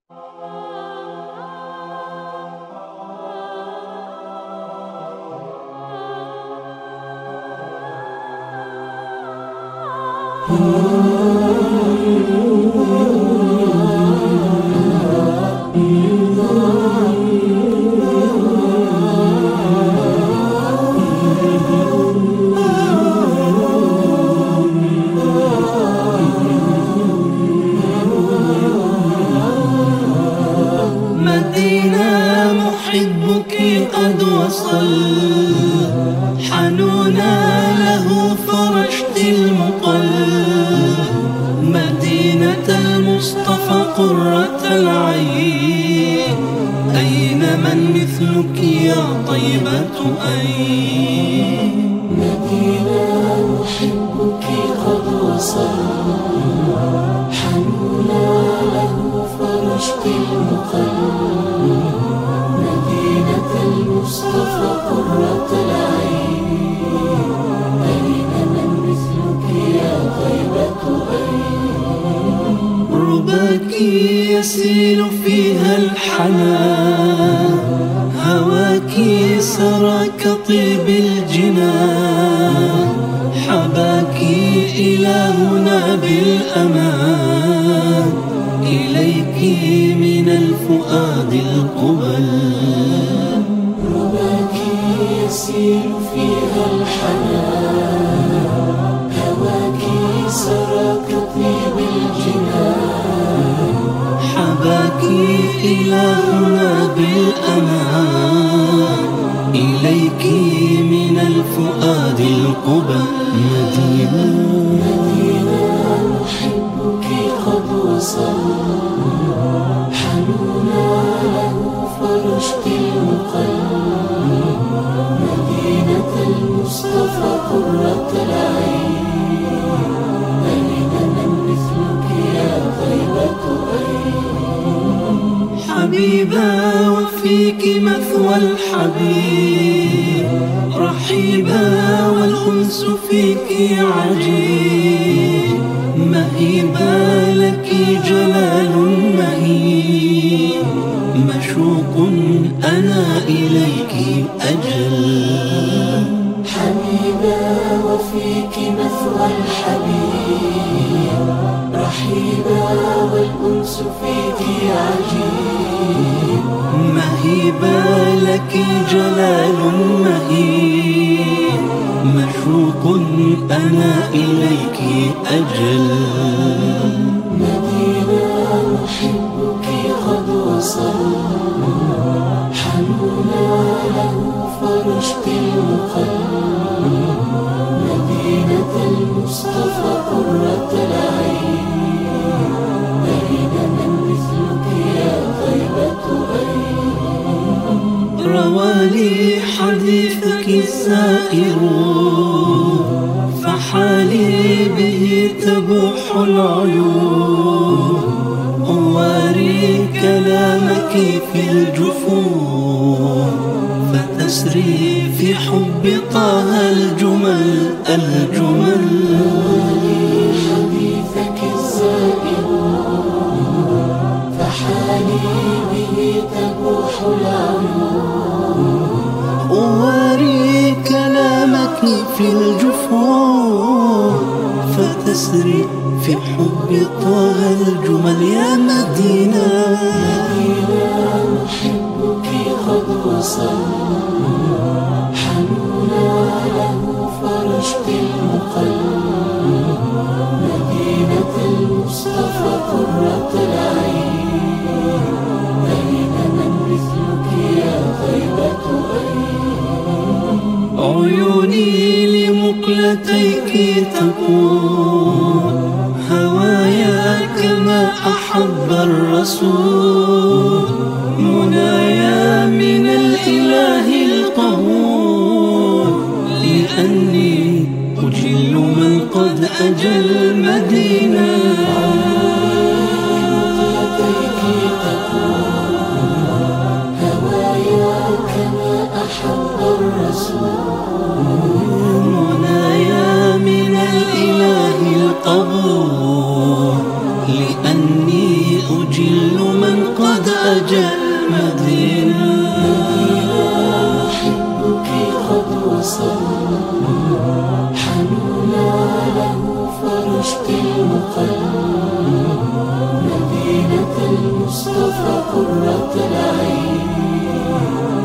مدينة محبك قد وصل، حنونا له فرشت المقل. مدينة المصطفى قرة العين، أين من مثلك يا طيبة أين؟ مدينة محبك قد وصل، حنونا له فرشت المقل. مدينة المصطفى قرة العين، أين من مثلك يا طيبة أين؟ رباك يسيل فيها الحنان، هواك سرى كطيب الجنان. حباك إلهنا بالأمان، إليك من الفؤاد القبل. رباك يسيل فيها الحنان، هواك سرى كطيب الجنان. حباك إلهنا بالأمان، إليك من الفؤاد القبل. مدينة محبك قد وصل، حنونا له فرشت المقل. مدينة المصطفى قرة العين، أين من مثلك يا طيبة أين؟ حبيبا وفيك مثوى الحبيب، رحيبا والأنس فيك عجيب. مهيبا لك جلال مهيب، مشوق أنا إليك أجل. حبيبا وفيك مثوى الحبيب، رحيبا والأنس فيك عجيب. مهيبا لك جلال مهيب، مشوق أنا إليك أجل. مدينة محبك قد وصل، حنونا له فرشت المقل. مدينة المصطفى قرة العين، أين من مثلك يا طيبة أين؟ روالي حديثك السائر، فحالي به تبوح العيون. أواري كلامك في الجفون، فتسري في حب طه الجمل الجمل. روالي حديثك السائر، فحالي به تبوح العيون. أواري كلامك في الجفون، فتسري في حب طه الجمل. يا مدينة محبك قد وصل، حنونا له فرشت المقل. مدينة المصطفى قرة العين، أين من مثلك يا طيبة أين؟ عيوني لمقلتيك تقول، هوايا كما أحب الرسول. منايا من الإله القبول، لأني أجل من قد أجل. مدينة مقلتيك تقول، هوايا كما أحب الرسول. منايا من الإله القبول، لأني إني أجل من قد أجل مدينة. محبك قد وصل حنونا له فرشت المقل، مدينة المصطفى قرة العين.